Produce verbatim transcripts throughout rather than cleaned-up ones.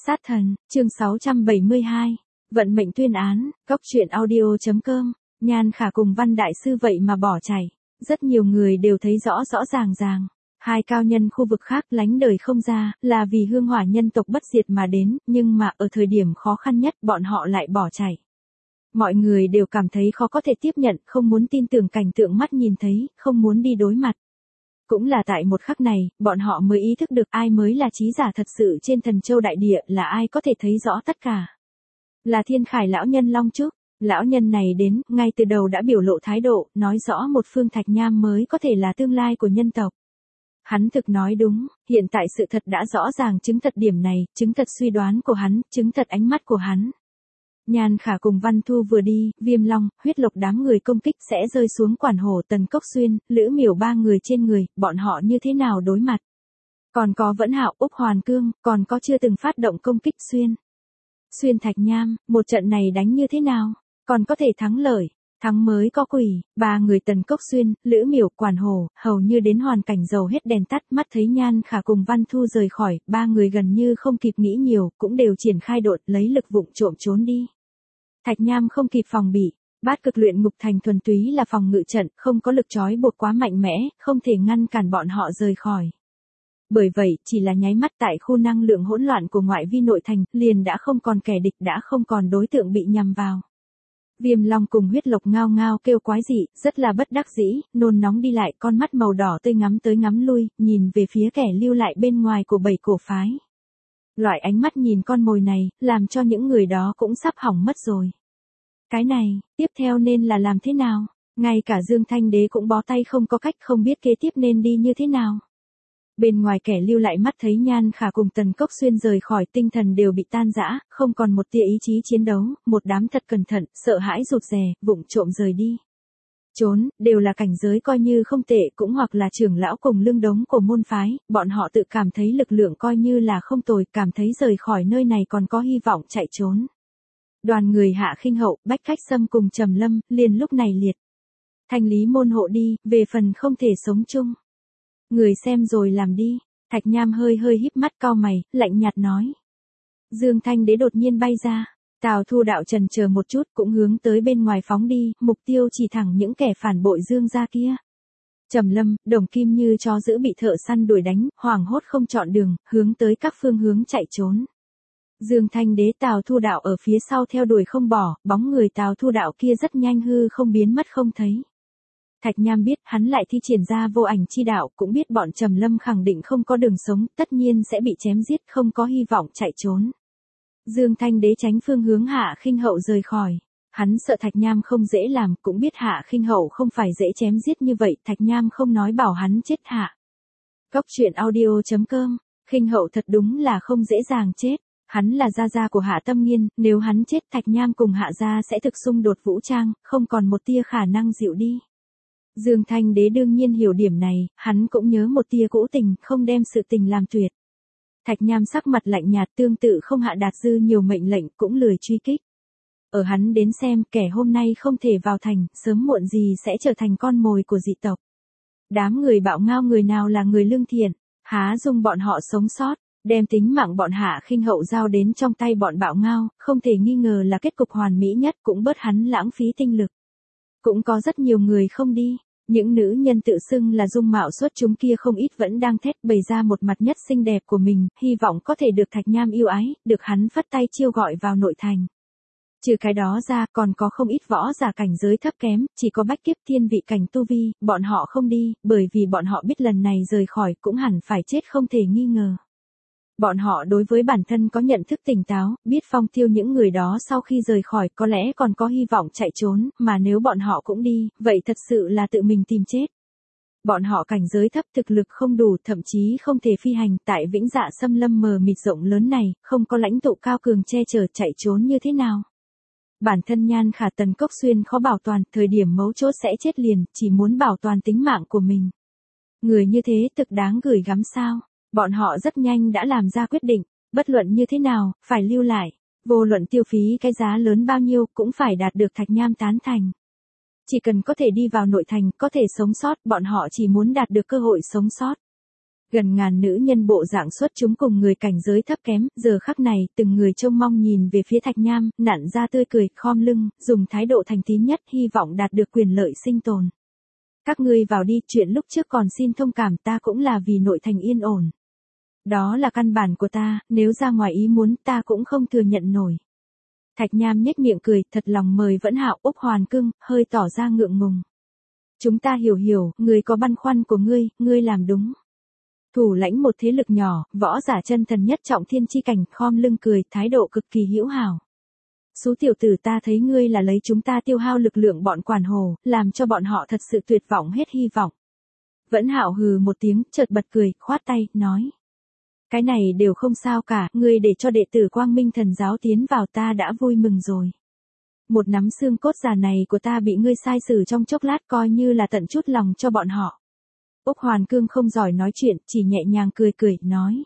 Sát thần, chương sáu trăm bảy mươi hai. Vận mệnh tuyên án, góc truyện audio chấm com. Nhan Khả cùng Văn Đại Sư vậy mà bỏ chạy. Rất nhiều người đều thấy rõ rõ ràng ràng. Hai cao nhân khu vực khác lánh đời không ra, là vì hương hỏa nhân tộc bất diệt mà đến, nhưng mà ở thời điểm khó khăn nhất bọn họ lại bỏ chạy. Mọi người đều cảm thấy khó có thể tiếp nhận, không muốn tin tưởng cảnh tượng mắt nhìn thấy, không muốn đi đối mặt. Cũng là tại một khắc này, bọn họ mới ý thức được ai mới là trí giả thật sự trên Thần Châu đại địa, là ai có thể thấy rõ tất cả. Là Thiên Khải lão nhân Long Trúc. Lão nhân này đến, ngay từ đầu đã biểu lộ thái độ, nói rõ một phương Thạch Nham mới có thể là tương lai của nhân tộc. Hắn thực nói đúng, hiện tại sự thật đã rõ ràng chứng thật điểm này, chứng thật suy đoán của hắn, chứng thật ánh mắt của hắn. Nhan Khả cùng Văn Thu vừa đi, Viêm Long, Huyết Lộc đám người công kích sẽ rơi xuống Quản Hổ, Tần Cốc Xuyên, Lữ Miểu ba người trên người, bọn họ như thế nào đối mặt. Còn có Vẫn Hạo, Úc Hoàn Cương, còn có chưa từng phát động công kích Xuyên. Xuyên Thạch Nham, một trận này đánh như thế nào, còn có thể thắng lợi, thắng mới có quỷ. Ba người Tần Cốc Xuyên, Lữ Miểu, Quản Hổ, hầu như đến hoàn cảnh dầu hết đèn tắt, mắt thấy Nhan Khả cùng Văn Thu rời khỏi, ba người gần như không kịp nghĩ nhiều, cũng đều triển khai đột lấy lực vụng trộm trốn đi. Thạch Nham không kịp phòng bị, Bát Cực Luyện Ngục Thành thuần túy là phòng ngự trận, không có lực trói buộc quá mạnh mẽ, không thể ngăn cản bọn họ rời khỏi. Bởi vậy, chỉ là nháy mắt tại khu năng lượng hỗn loạn của ngoại vi nội thành, liền đã không còn kẻ địch, đã không còn đối tượng bị nhằm vào. Viêm Long cùng Huyết Lộc ngao ngao kêu quái dị, rất là bất đắc dĩ, nôn nóng đi lại, con mắt màu đỏ tươi ngắm tới ngắm lui, nhìn về phía kẻ lưu lại bên ngoài của bảy cổ phái. Loại ánh mắt nhìn con mồi này, làm cho những người đó cũng sắp hỏng mất rồi. Cái này, tiếp theo nên là làm thế nào? Ngay cả Dương Thanh Đế cũng bó tay không có cách, không biết kế tiếp nên đi như thế nào. Bên ngoài kẻ lưu lại mắt thấy Nhan Khả cùng Tần Cốc Xuyên rời khỏi, tinh thần đều bị tan rã, không còn một tia ý chí chiến đấu, một đám thật cẩn thận, sợ hãi rụt rè, vụng trộm rời đi. Trốn, đều là cảnh giới coi như không tệ, cũng hoặc là trưởng lão cùng lương đống của môn phái, bọn họ tự cảm thấy lực lượng coi như là không tồi, cảm thấy rời khỏi nơi này còn có hy vọng chạy trốn. Đoàn người Hạ Khinh Hậu, Bách Khách Sâm cùng Trầm Lâm, liền lúc này liệt. Thanh lý môn hộ đi, về phần không thể sống chung. Người xem rồi làm đi. Thạch Nham hơi hơi híp mắt cau mày, lạnh nhạt nói. Dương Thanh Đế đột nhiên bay ra. Tào Thu Đạo trần chờ một chút cũng hướng tới bên ngoài phóng đi, mục tiêu chỉ thẳng những kẻ phản bội Dương gia kia. Trầm Lâm, Đồng Kim như chó dữ bị thợ săn đuổi đánh, hoảng hốt không chọn đường, hướng tới các phương hướng chạy trốn. Dương Thanh Đế Tào Thu Đạo ở phía sau theo đuổi không bỏ, bóng người Tào Thu Đạo kia rất nhanh hư không biến mất không thấy. Thạch Nham biết hắn lại thi triển ra vô ảnh chi đạo, cũng biết bọn Trầm Lâm khẳng định không có đường sống, tất nhiên sẽ bị chém giết, không có hy vọng chạy trốn. Dương Thanh Đế tránh phương hướng Hạ Khinh Hậu rời khỏi. Hắn sợ Thạch Nham không dễ làm, cũng biết Hạ Khinh Hậu không phải dễ chém giết như vậy, Thạch Nham không nói bảo hắn chết hạ. Góc truyện audio chấm com. Khinh Hậu thật đúng là không dễ dàng chết. Hắn là gia gia của Hạ Tâm Nghiên, nếu hắn chết Thạch Nham cùng Hạ gia sẽ thực xung đột vũ trang, không còn một tia khả năng dịu đi. Dương Thanh Đế đương nhiên hiểu điểm này, hắn cũng nhớ một tia cũ tình, không đem sự tình làm tuyệt. Thạch Nham sắc mặt lạnh nhạt, tương tự không hạ đạt dư nhiều mệnh lệnh, cũng lười truy kích. Ở hắn đến xem, kẻ hôm nay không thể vào thành, sớm muộn gì sẽ trở thành con mồi của dị tộc. Đám người bạo ngao người nào là người lương thiện, há dung bọn họ sống sót, đem tính mạng bọn Hạ Khinh Hậu giao đến trong tay bọn bạo ngao, không thể nghi ngờ là kết cục hoàn mỹ nhất, cũng bớt hắn lãng phí tinh lực. Cũng có rất nhiều người không đi. Những nữ nhân tự xưng là dung mạo xuất chúng kia không ít vẫn đang thét bày ra một mặt nhất xinh đẹp của mình, hy vọng có thể được Thạch Nham yêu ái, được hắn phất tay chiêu gọi vào nội thành. Trừ cái đó ra, còn có không ít võ giả cảnh giới thấp kém, chỉ có bách kiếp thiên vị cảnh tu vi, bọn họ không đi, bởi vì bọn họ biết lần này rời khỏi cũng hẳn phải chết không thể nghi ngờ. Bọn họ đối với bản thân có nhận thức tỉnh táo, biết phong tiêu những người đó sau khi rời khỏi có lẽ còn có hy vọng chạy trốn, mà nếu bọn họ cũng đi, vậy thật sự là tự mình tìm chết. Bọn họ cảnh giới thấp, thực lực không đủ, thậm chí không thể phi hành, tại Vĩnh Dạ Xâm Lâm mờ mịt rộng lớn này, không có lãnh tụ cao cường che chở, chạy trốn như thế nào. Bản thân Nhan Khả Tần Cốc Xuyên khó bảo toàn, thời điểm mấu chốt sẽ chết liền, chỉ muốn bảo toàn tính mạng của mình. Người như thế thực đáng gửi gắm sao. Bọn họ rất nhanh đã làm ra quyết định, bất luận như thế nào, phải lưu lại, vô luận tiêu phí cái giá lớn bao nhiêu cũng phải đạt được Thạch Nham tán thành. Chỉ cần có thể đi vào nội thành, có thể sống sót, bọn họ chỉ muốn đạt được cơ hội sống sót. Gần ngàn nữ nhân bộ dạng xuất chúng cùng người cảnh giới thấp kém, giờ khắc này, từng người trông mong nhìn về phía Thạch Nham, nặn ra tươi cười, khom lưng, dùng thái độ thành tín nhất hy vọng đạt được quyền lợi sinh tồn. Các ngươi vào đi, chuyện lúc trước còn xin thông cảm, ta cũng là vì nội thành yên ổn. Đó là căn bản của ta, nếu ra ngoài ý muốn ta cũng không thừa nhận nổi. Thạch Nham nhếch miệng cười, thật lòng mời Vẫn Hạo. Úc Hoàn cưng, hơi tỏ ra ngượng ngùng. Chúng ta hiểu hiểu, ngươi có băn khoăn của ngươi, ngươi làm đúng. Thủ lãnh một thế lực nhỏ, võ giả chân thần nhất trọng thiên chi cảnh, khom lưng cười, thái độ cực kỳ hữu hảo. Sú tiểu tử, ta thấy ngươi là lấy chúng ta tiêu hao lực lượng bọn quản hồ, làm cho bọn họ thật sự tuyệt vọng hết hy vọng. Vẫn Hạo hừ một tiếng, chợt bật cười, khoát tay, nói. Cái này đều không sao cả, ngươi để cho đệ tử Quang Minh Thần giáo tiến vào ta đã vui mừng rồi. Một nắm xương cốt già này của ta bị ngươi sai xử trong chốc lát coi như là tận chút lòng cho bọn họ. Úc Hoàn Cương không giỏi nói chuyện, chỉ nhẹ nhàng cười cười, nói.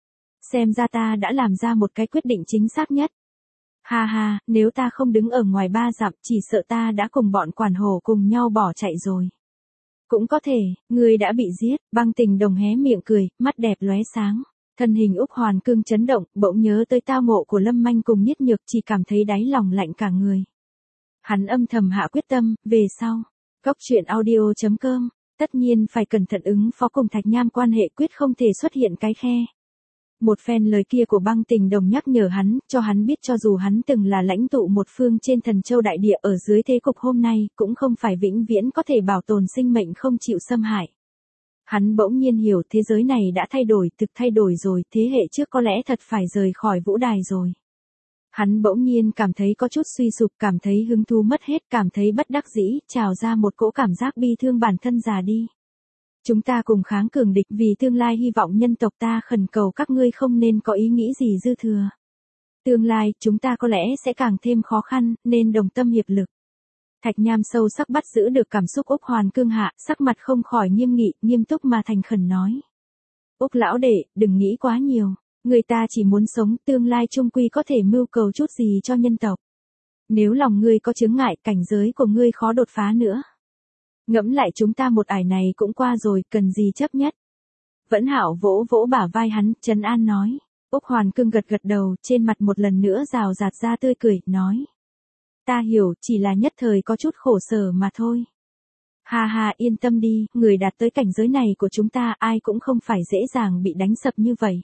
Xem ra ta đã làm ra một cái quyết định chính xác nhất. Ha ha, nếu ta không đứng ở ngoài ba dặm, chỉ sợ ta đã cùng bọn quản hồ cùng nhau bỏ chạy rồi. Cũng có thể, ngươi đã bị giết. Băng Tình Đồng hé miệng cười, mắt đẹp lóe sáng. Thân hình Úc Hoàn Cương chấn động, bỗng nhớ tới tao ngộ của Lâm Manh cùng Niết Nhược, chỉ cảm thấy đáy lòng lạnh cả người. Hắn âm thầm hạ quyết tâm, về sau. Góc truyện audio chấm com, tất nhiên phải cẩn thận ứng phó cùng Thạch Nham, quan hệ quyết không thể xuất hiện cái khe. Một phen lời kia của Băng Tình Đồng nhắc nhở hắn, cho hắn biết cho dù hắn từng là lãnh tụ một phương trên Thần Châu đại địa, ở dưới thế cục hôm nay, cũng không phải vĩnh viễn có thể bảo tồn sinh mệnh không chịu xâm hại. Hắn bỗng nhiên hiểu thế giới này đã thay đổi, thực thay đổi rồi, thế hệ trước có lẽ thật phải rời khỏi vũ đài rồi. Hắn bỗng nhiên cảm thấy có chút suy sụp, cảm thấy hứng thú mất hết, cảm thấy bất đắc dĩ, trào ra một cỗ cảm giác bi thương bản thân già đi. Chúng ta cùng kháng cường địch, vì tương lai hy vọng nhân tộc ta khẩn cầu các ngươi không nên có ý nghĩ gì dư thừa. Tương lai, chúng ta có lẽ sẽ càng thêm khó khăn, nên đồng tâm hiệp lực. Thạch Nham sâu sắc bắt giữ được cảm xúc Úc Hoàn Cương hạ, sắc mặt không khỏi nghiêm nghị, nghiêm túc mà thành khẩn nói. Úc lão đệ, đừng nghĩ quá nhiều, người ta chỉ muốn sống, tương lai chung quy có thể mưu cầu chút gì cho nhân tộc. Nếu lòng ngươi có chướng ngại, cảnh giới của ngươi khó đột phá nữa. Ngẫm lại chúng ta một ải này cũng qua rồi, cần gì chấp nhất. Vẫn Hạo vỗ vỗ bả vai hắn, trấn an nói. Úc Hoàn Cương gật gật đầu, trên mặt một lần nữa rào rạt ra tươi cười, nói. Ta hiểu, chỉ là nhất thời có chút khổ sở mà thôi. Ha ha, yên tâm đi, người đạt tới cảnh giới này của chúng ta ai cũng không phải dễ dàng bị đánh sập như vậy.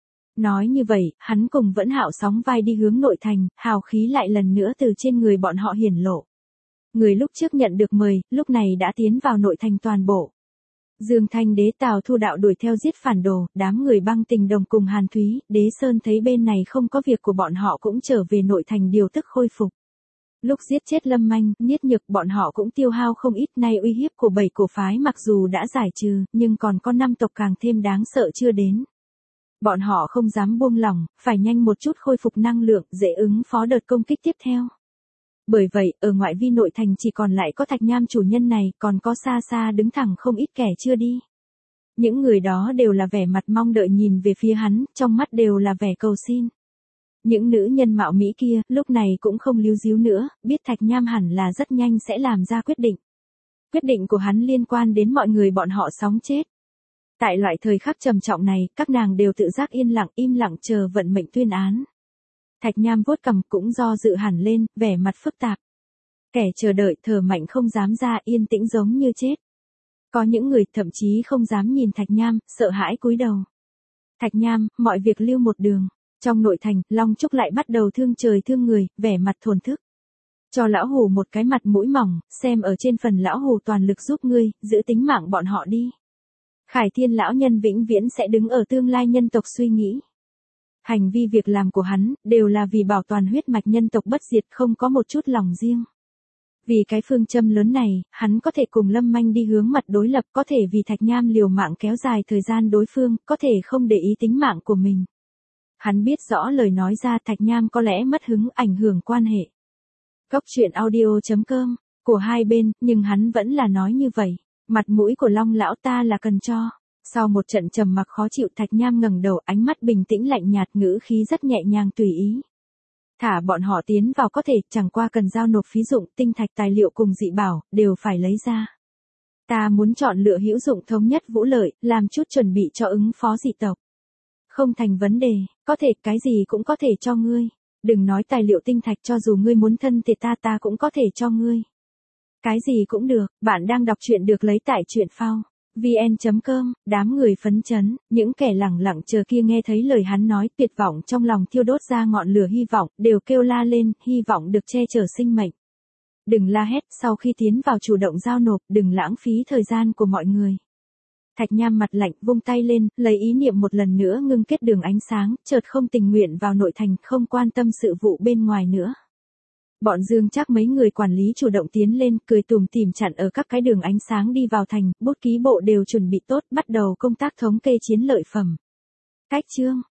Nói như vậy, hắn cùng Vẫn Hạo sóng vai đi hướng nội thành, hào khí lại lần nữa từ trên người bọn họ hiển lộ. Người lúc trước nhận được mời, lúc này đã tiến vào nội thành toàn bộ. Dương Thanh Đế, Tào Thu Đạo đuổi theo giết phản đồ, đám người Băng Tình Đồng cùng Hàn Thúy, Đế Sơn thấy bên này không có việc của bọn họ cũng trở về nội thành điều tức khôi phục. Lúc giết chết Lâm Manh, Niết Nhược, bọn họ cũng tiêu hao không ít, nay uy hiếp của bảy cổ phái mặc dù đã giải trừ, nhưng còn có năm tộc càng thêm đáng sợ chưa đến. Bọn họ không dám buông lỏng, phải nhanh một chút khôi phục năng lượng, dễ ứng phó đợt công kích tiếp theo. Bởi vậy, ở ngoại vi nội thành chỉ còn lại có Thạch Nham chủ nhân này, còn có xa xa đứng thẳng không ít kẻ chưa đi. Những người đó đều là vẻ mặt mong đợi nhìn về phía hắn, trong mắt đều là vẻ cầu xin. Những nữ nhân mạo mỹ kia, lúc này cũng không líu díu nữa, biết Thạch Nham hẳn là rất nhanh sẽ làm ra quyết định. Quyết định của hắn liên quan đến mọi người bọn họ sống chết. Tại loại thời khắc trầm trọng này, các nàng đều tự giác yên lặng, im lặng chờ vận mệnh tuyên án. Thạch Nham vuốt cằm cũng do dự hẳn lên, vẻ mặt phức tạp. Kẻ chờ đợi thở mạnh không dám ra, yên tĩnh giống như chết. Có những người thậm chí không dám nhìn Thạch Nham, sợ hãi cúi đầu. Thạch Nham, mọi việc lưu một đường. Trong nội thành, Long Trúc lại bắt đầu thương trời thương người, vẻ mặt thổn thức. Cho lão hù một cái mặt mũi mỏng, xem ở trên phần lão hù toàn lực giúp ngươi, giữ tính mạng bọn họ đi. Khải Thiên lão nhân vĩnh viễn sẽ đứng ở tương lai nhân tộc suy nghĩ. Hành vi việc làm của hắn, đều là vì bảo toàn huyết mạch nhân tộc bất diệt, không có một chút lòng riêng. Vì cái phương châm lớn này, hắn có thể cùng Lâm Manh đi hướng mặt đối lập, có thể vì Thạch Nham liều mạng kéo dài thời gian đối phương, có thể không để ý tính mạng của mình. Hắn biết rõ lời nói ra Thạch Nham có lẽ mất hứng, ảnh hưởng quan hệ. Góc truyện audio chấm com, của hai bên, nhưng hắn vẫn là nói như vậy. Mặt mũi của Long lão ta là cần cho. Sau một trận trầm mặc khó chịu, Thạch Nham ngẩng đầu, ánh mắt bình tĩnh lạnh nhạt, ngữ khí rất nhẹ nhàng tùy ý. Thả bọn họ tiến vào có thể, chẳng qua cần giao nộp phí dụng, tinh thạch, tài liệu cùng dị bảo, đều phải lấy ra. Ta muốn chọn lựa hữu dụng thống nhất vũ lợi, làm chút chuẩn bị cho ứng phó dị tộc. Không thành vấn đề, có thể, cái gì cũng có thể cho ngươi. Đừng nói tài liệu tinh thạch, cho dù ngươi muốn thân thì ta ta cũng có thể cho ngươi. Cái gì cũng được, bạn đang đọc truyện được lấy tại truyện phao vn chấm com, đám người phấn chấn, những kẻ lẳng lặng chờ kia nghe thấy lời hắn nói, tuyệt vọng trong lòng thiêu đốt ra ngọn lửa hy vọng, đều kêu la lên, hy vọng được che chở sinh mệnh. Đừng la hét, sau khi tiến vào chủ động giao nộp, đừng lãng phí thời gian của mọi người. Thạch Nham mặt lạnh, vung tay lên, lấy ý niệm một lần nữa ngưng kết đường ánh sáng, chợt không tình nguyện vào nội thành, không quan tâm sự vụ bên ngoài nữa. Bọn Dương Trác mấy người quản lý chủ động tiến lên, cười tủm tỉm chặn ở các cái đường ánh sáng đi vào thành, bút ký bộ đều chuẩn bị tốt, bắt đầu công tác thống kê chiến lợi phẩm. Cách chương